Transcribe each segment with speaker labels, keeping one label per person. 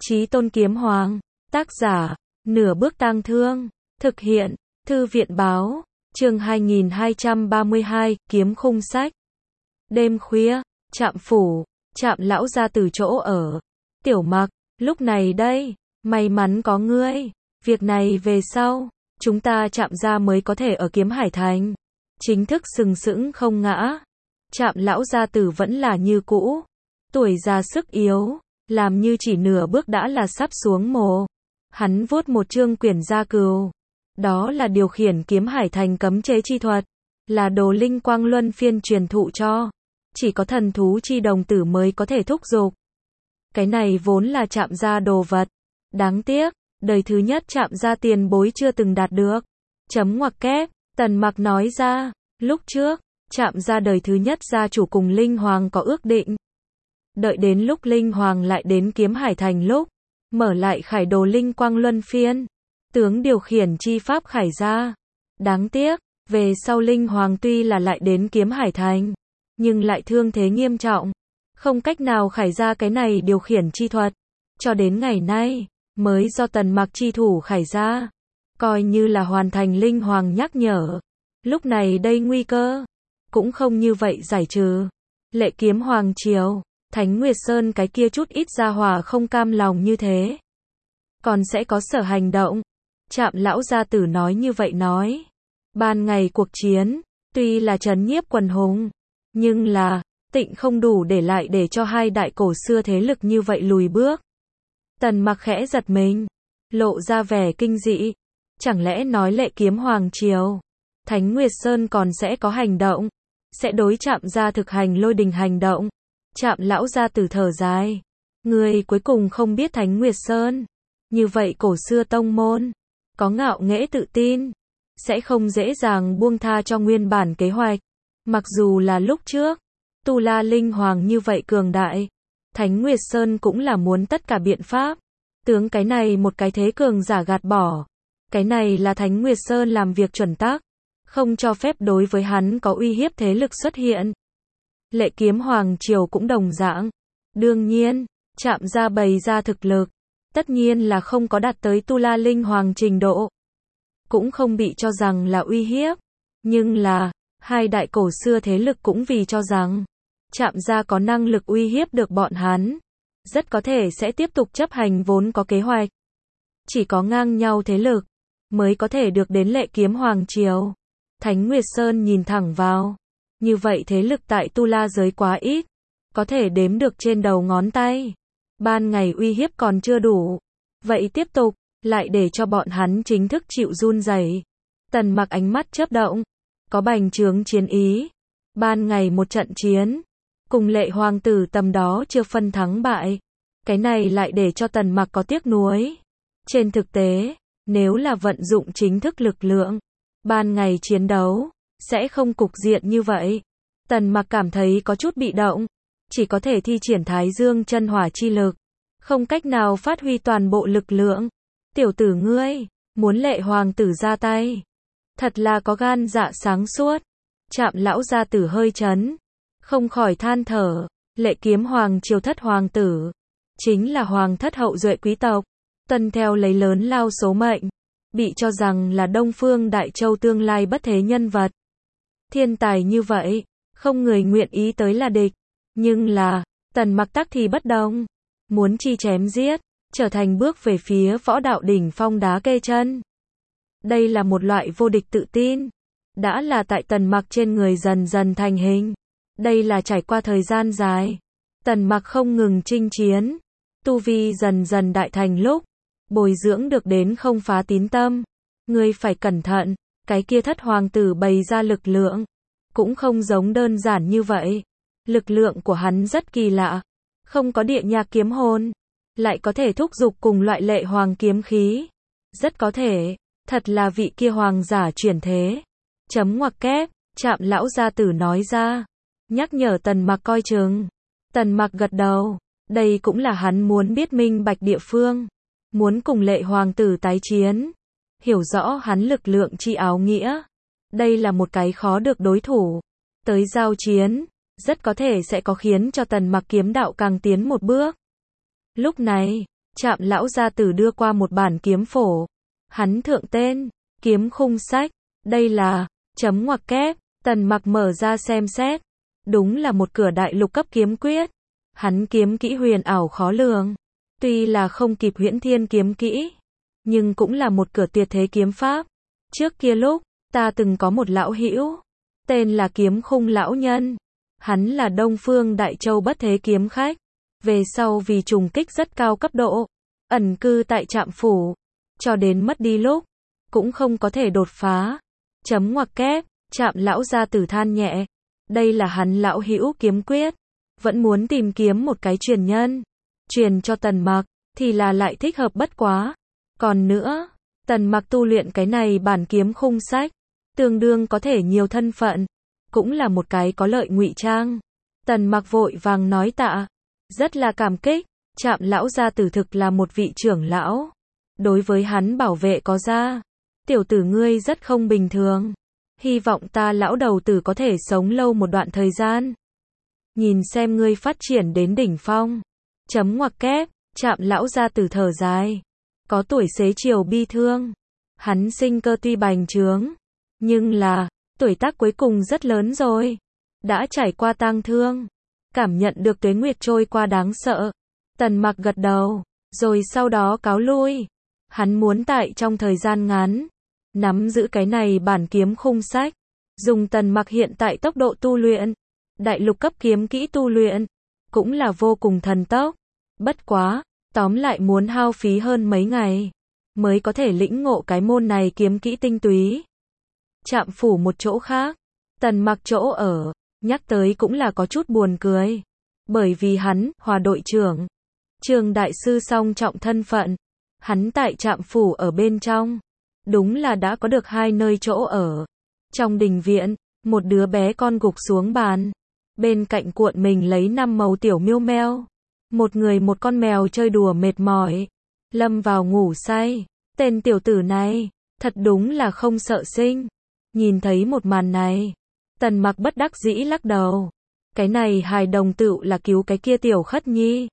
Speaker 1: Chí Tôn Kiếm Hoàng, tác giả, Nửa Bước Tang Thương, thực hiện, Thư viện Báo, chương 2232, Kiếm Khung Sách. Đêm khuya, Trạm phủ, Trạm lão ra từ chỗ ở. Tiểu Mặc, lúc này đây, may mắn có ngươi, việc này về sau, chúng ta Trạm gia mới có thể ở Kiếm Hải Thành chính thức sừng sững không ngã. Trạm lão gia tử vẫn là như cũ, tuổi già sức yếu, làm như chỉ nửa bước đã là sắp xuống mồ. Hắn vuốt một chương quyển gia cừu, đó là điều khiển Kiếm Hải Thành cấm chế chi thuật, là đồ linh quang luân phiên truyền thụ cho, chỉ có thần thú chi đồng tử mới có thể thúc giục. Cái này vốn là Trạm gia đồ vật, đáng tiếc, đời thứ nhất Trạm gia tiền bối chưa từng đạt được. Chấm ngoặc kép, Tần Mặc nói ra, lúc trước, Trạm gia đời thứ nhất gia chủ cùng Linh Hoàng có ước định. Đợi đến lúc Linh Hoàng lại đến Kiếm Hải Thành lúc, mở lại khải đồ linh quang luân phiên, tướng điều khiển chi pháp khải gia. Đáng tiếc, về sau Linh Hoàng tuy là lại đến Kiếm Hải Thành, nhưng lại thương thế nghiêm trọng, không cách nào khải ra cái này điều khiển chi thuật. Cho đến ngày nay, mới do Tần Mặc chi thủ khải ra, coi như là hoàn thành Linh Hoàng nhắc nhở. Lúc này đây nguy cơ, cũng không như vậy giải trừ. Lệ Kiếm Hoàng triều, Thánh Nguyệt Sơn cái kia chút ít gia hỏa không cam lòng như thế, còn sẽ có sở hành động. Trạm lão gia tử nói như vậy nói. Ban ngày cuộc chiến, tuy là trấn nhiếp quần hùng, nhưng là, tịnh không đủ để lại để cho hai đại cổ xưa thế lực như vậy lùi bước. Tần Mặc khẽ giật mình, lộ ra vẻ kinh dị. Chẳng lẽ nói Lệ Kiếm Hoàng triều, Thánh Nguyệt Sơn còn sẽ có hành động, sẽ đối Trạm gia thực hành lôi đình hành động. Trạm lão gia tử thở dài, người cuối cùng không biết Thánh Nguyệt Sơn, như vậy cổ xưa tông môn, có ngạo nghễ tự tin, sẽ không dễ dàng buông tha cho nguyên bản kế hoạch. Mặc dù là lúc trước, Tu La Linh Hoàng như vậy cường đại, Thánh Nguyệt Sơn cũng là muốn tất cả biện pháp, tướng cái này một cái thế cường giả gạt bỏ. Cái này là Thánh Nguyệt Sơn làm việc chuẩn tắc, không cho phép đối với hắn có uy hiếp thế lực xuất hiện. Lệ Kiếm Hoàng triều cũng đồng dạng. Đương nhiên, Trạm gia bày ra thực lực, tất nhiên là không có đạt tới Tu La Linh Hoàng trình độ, cũng không bị cho rằng là uy hiếp. Nhưng là, hai đại cổ xưa thế lực cũng vì cho rằng Trạm gia có năng lực uy hiếp được bọn hắn, rất có thể sẽ tiếp tục chấp hành vốn có kế hoạch. Chỉ có ngang nhau thế lực mới có thể được đến Lệ Kiếm Hoàng triều. Thánh Nguyệt Sơn nhìn thẳng vào, như vậy thế lực tại Tu La giới quá ít, có thể đếm được trên đầu ngón tay. Ban ngày uy hiếp còn chưa đủ, vậy tiếp tục, lại để cho bọn hắn chính thức chịu run rẩy. Tần Mặc ánh mắt chớp động, có bành trướng chiến ý. Ban ngày một trận chiến, cùng Lệ Hoàng tử tầm đó chưa phân thắng bại. Cái này lại để cho Tần Mặc có tiếc nuối. Trên thực tế, nếu là vận dụng chính thức lực lượng, ban ngày chiến đấu sẽ không cục diện như vậy. Tần Mặc cảm thấy có chút bị động, chỉ có thể thi triển Thái Dương chân hỏa chi lực, không cách nào phát huy toàn bộ lực lượng. Tiểu tử ngươi, muốn Lệ Hoàng tử ra tay, thật là có gan dạ sáng suốt. Trạm lão gia tử hơi chấn, không khỏi than thở. Lệ Kiếm Hoàng triều thất hoàng tử, chính là hoàng thất hậu duệ quý tộc, tuân theo lấy lớn lao số mệnh, bị cho rằng là Đông Phương Đại Châu tương lai bất thế nhân vật. Thiên tài như vậy, không người nguyện ý tới là địch. Nhưng là, Tần Mặc tắc thì bất đồng, muốn chi chém giết, trở thành bước về phía võ đạo đỉnh phong đá kê chân. Đây là một loại vô địch tự tin, đã là tại Tần Mặc trên người dần dần thành hình. Đây là trải qua thời gian dài, Tần Mặc không ngừng chinh chiến, tu vi dần dần đại thành lúc, bồi dưỡng được đến không phá tín tâm. Ngươi phải cẩn thận, cái kia thất hoàng tử bày ra lực lượng, cũng không giống đơn giản như vậy. Lực lượng của hắn rất kỳ lạ, không có địa nhạc kiếm hồn, lại có thể thúc giục cùng loại Lệ Hoàng kiếm khí. Rất có thể, thật là vị kia hoàng giả chuyển thế. Chấm ngoặc kép, Trạm lão gia tử nói ra, nhắc nhở Tần Mặc coi chừng. Tần Mặc gật đầu, đây cũng là hắn muốn biết minh bạch địa phương, muốn cùng Lệ Hoàng tử tái chiến, hiểu rõ hắn lực lượng chi áo nghĩa. Đây là một cái khó được đối thủ, tới giao chiến, rất có thể sẽ có khiến cho Tần Mặc kiếm đạo càng tiến một bước. Lúc này, Trạm lão gia tử đưa qua một bản kiếm phổ. Hắn thượng tên, kiếm khung sách. Đây là, chấm ngoặc kép, Tần Mặc mở ra xem xét. Đúng là một cửa đại lục cấp kiếm quyết. Hắn kiếm kỹ huyền ảo khó lường. Tuy là không kịp Huyễn Thiên kiếm kỹ, nhưng cũng là một cửa tuyệt thế kiếm pháp. Trước kia lúc, ta từng có một lão hữu, tên là Kiếm Khung lão nhân. Hắn là Đông Phương Đại Châu bất thế kiếm khách. Về sau vì trùng kích rất cao cấp độ, ẩn cư tại Trạm phủ, cho đến mất đi lúc, cũng không có thể đột phá. Chấm ngoặc kép, Trạm lão gia tử than nhẹ. Đây là hắn lão hữu kiếm quyết. Vẫn muốn tìm kiếm một cái truyền nhân. Truyền cho Tần Mặc, thì là lại thích hợp bất quá. Còn nữa, Tần Mặc tu luyện cái này bản kiếm khung sách, tương đương có thể nhiều thân phận, cũng là một cái có lợi ngụy trang. Tần Mặc vội vàng nói tạ, rất là cảm kích. Trạm lão gia tử thực là một vị trưởng lão. Đối với hắn bảo vệ có ra, tiểu tử ngươi rất không bình thường. Hy vọng ta lão đầu tử có thể sống lâu một đoạn thời gian. Nhìn xem ngươi phát triển đến đỉnh phong. Chấm ngoặc kép, Trạm lão gia tử thở dài. Có tuổi xế chiều bi thương. Hắn sinh cơ tuy bành trướng, nhưng là, tuổi tác cuối cùng rất lớn rồi. Đã trải qua tang thương. Cảm nhận được tuế nguyệt trôi qua đáng sợ. Tần Mặc gật đầu, rồi sau đó cáo lui. Hắn muốn tại trong thời gian ngắn, nắm giữ cái này bản kiếm khung sách. Dùng Tần Mặc hiện tại tốc độ tu luyện, đại lục cấp kiếm kỹ tu luyện, cũng là vô cùng thần tốc. Bất quá, tóm lại muốn hao phí hơn mấy ngày, mới có thể lĩnh ngộ cái môn này kiếm kỹ tinh túy. Trạm phủ một chỗ khác, Tần Mặc chỗ ở, nhắc tới cũng là có chút buồn cười. Bởi vì hắn, Hòa đội trưởng, Trường đại sư song trọng thân phận, hắn tại Trạm phủ ở bên trong, đúng là đã có được hai nơi chỗ ở. Trong đình viện, một đứa bé con gục xuống bàn, bên cạnh cuộn mình lấy 5 màu tiểu miêu meo. Một người một con mèo chơi đùa mệt mỏi, lâm vào ngủ say. Tên tiểu tử này, thật đúng là không sợ sinh. Nhìn thấy một màn này, Tần Mặc bất đắc dĩ lắc đầu. Cái này hài đồng tựu là cứu cái kia tiểu khất nhi.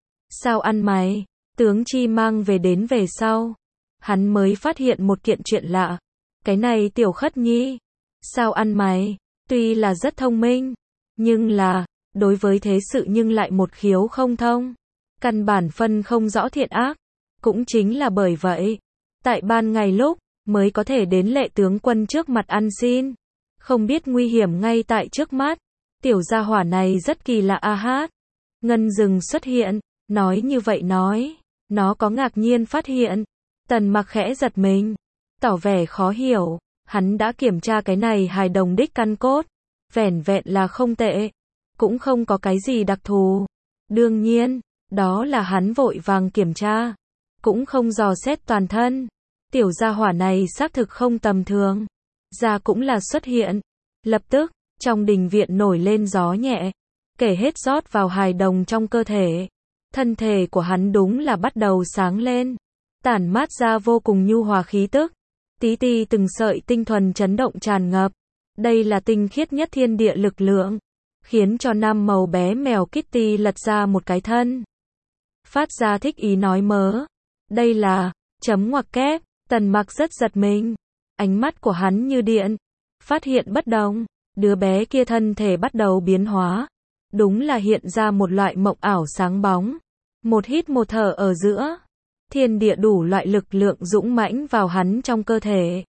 Speaker 1: Sao ăn mày? Tướng chi mang về đến về sau, hắn mới phát hiện một kiện chuyện lạ. Cái này tiểu khất nhi, sao ăn mày? Tuy là rất thông minh, nhưng là, đối với thế sự nhưng lại một khiếu không thông. Căn bản phân không rõ thiện ác. Cũng chính là bởi vậy, tại ban ngày lúc, mới có thể đến Lệ tướng quân trước mặt ăn xin. Không biết nguy hiểm ngay tại trước mắt. Tiểu gia hỏa này rất kỳ lạ a hát. Ngân rừng xuất hiện, nói như vậy nói, nó có ngạc nhiên phát hiện. Tần Mặc khẽ giật mình, tỏ vẻ khó hiểu. Hắn đã kiểm tra cái này hài đồng đích căn cốt, vẻn vẹn là không tệ, cũng không có cái gì đặc thù. Đương nhiên, đó là hắn vội vàng kiểm tra, cũng không dò xét toàn thân. Tiểu gia hỏa này xác thực không tầm thường. Da cũng là xuất hiện. Lập tức, trong đình viện nổi lên gió nhẹ, kể hết rót vào hài đồng trong cơ thể. Thân thể của hắn đúng là bắt đầu sáng lên, tản mát ra vô cùng nhu hòa khí tức. Tí ti từng sợi tinh thuần chấn động tràn ngập. Đây là tinh khiết nhất thiên địa lực lượng, khiến cho 5 màu bé mèo Kitty lật ra một cái thân. Phát ra thích ý nói mớ. Đây là, chấm ngoặc kép, Tần Mặc rất giật mình. Ánh mắt của hắn như điện, phát hiện bất đồng. Đứa bé kia thân thể bắt đầu biến hóa. Đúng là hiện ra một loại mộng ảo sáng bóng. Một hít một thở ở giữa, thiên địa đủ loại lực lượng dũng mãnh vào hắn trong cơ thể.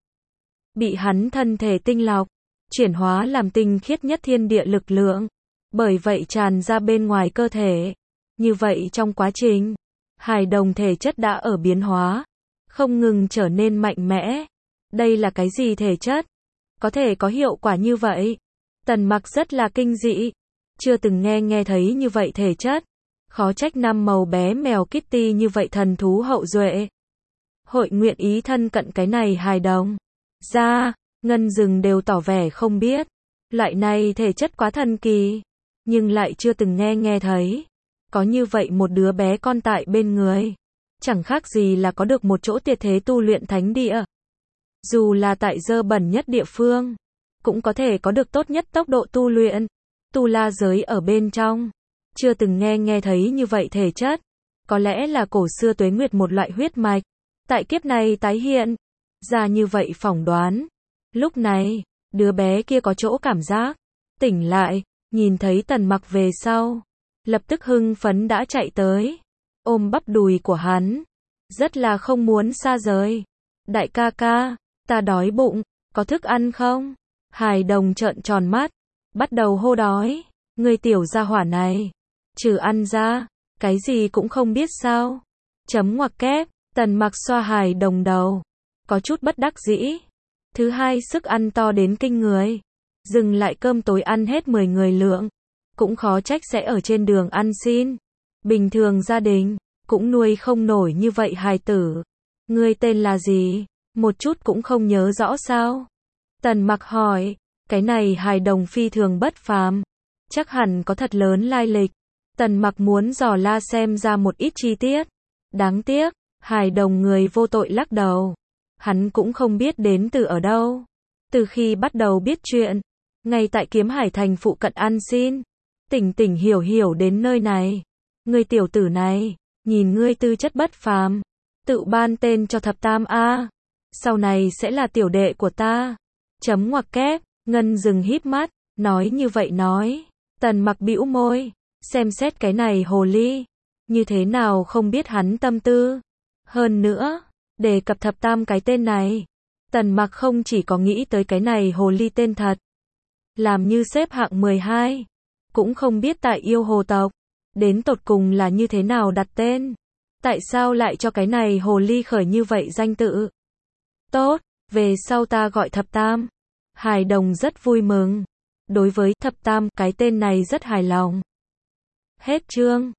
Speaker 1: Bị hắn thân thể tinh lọc, chuyển hóa làm tinh khiết nhất thiên địa lực lượng. Bởi vậy tràn ra bên ngoài cơ thể. Như vậy trong quá trình, hài đồng thể chất đã ở biến hóa, không ngừng trở nên mạnh mẽ. Đây là cái gì thể chất? Có thể có hiệu quả như vậy? Tần Mặc rất là kinh dị. Chưa từng nghe thấy như vậy thể chất. Khó trách 5 màu bé mèo Kitty như vậy thần thú hậu duệ. Hội nguyện ý thân cận cái này hài đồng. Ra, Ngân rừng đều tỏ vẻ không biết. Loại này thể chất quá thần kỳ. Nhưng lại chưa từng nghe thấy. Có như vậy một đứa bé con tại bên người. Chẳng khác gì là có được một chỗ tuyệt thế tu luyện thánh địa. Dù là tại dơ bẩn nhất địa phương, cũng có thể có được tốt nhất tốc độ tu luyện. Tu la giới ở bên trong, chưa từng nghe thấy như vậy thể chất. có lẽ là cổ xưa tuế nguyệt một loại huyết mạch, tại kiếp này tái hiện, ra như vậy phỏng đoán. Lúc này, đứa bé kia có chỗ cảm giác, tỉnh lại, nhìn thấy Tần Mặc về sau, lập tức hưng phấn đã chạy tới, ôm bắp đùi của hắn, rất là không muốn xa rời. Đại ca ca, ta đói bụng, có thức ăn không? Hài Đồng trợn tròn mắt, bắt đầu hô đói, người tiểu gia hỏa này, trừ ăn ra, cái gì cũng không biết sao? Chấm ngoặc kép, Tần Mặc xoa Hài Đồng đầu, có chút bất đắc dĩ. Thứ hai sức ăn to đến kinh người, dừng lại cơm tối ăn hết 10 người lượng, cũng khó trách sẽ ở trên đường ăn xin. Bình thường gia đình, cũng nuôi không nổi như vậy hài tử. Ngươi tên là gì? Một chút cũng không nhớ rõ sao? Tần Mặc hỏi, cái này Hài Đồng phi thường bất phàm, chắc hẳn có thật lớn lai lịch. Tần Mặc muốn dò la xem ra một ít chi tiết. Đáng tiếc, Hài Đồng người vô tội lắc đầu. Hắn cũng không biết đến từ ở đâu. Từ khi bắt đầu biết chuyện, ngay tại Kiếm Hải Thành phụ cận ăn xin, tỉnh tỉnh hiểu hiểu đến nơi này. Ngươi tiểu tử này, nhìn ngươi tư chất bất phàm, tự ban tên cho thập tam a, sau này sẽ là tiểu đệ của ta. Chấm ngoặc kép, Ngân dừng híp mắt, nói như vậy nói. Tần Mặc bĩu môi, xem xét cái này hồ ly, như thế nào không biết hắn tâm tư. Hơn nữa, đề cập thập tam cái tên này, Tần Mặc không chỉ có nghĩ tới cái này hồ ly tên thật, làm như xếp hạng 12, cũng không biết tại yêu hồ tộc, đến tột cùng là như thế nào đặt tên. Tại sao lại cho cái này hồ ly khởi như vậy danh tự? Tốt, về sau ta gọi thập tam. Hài Đồng rất vui mừng, đối với thập tam cái tên này rất hài lòng. Hết chương.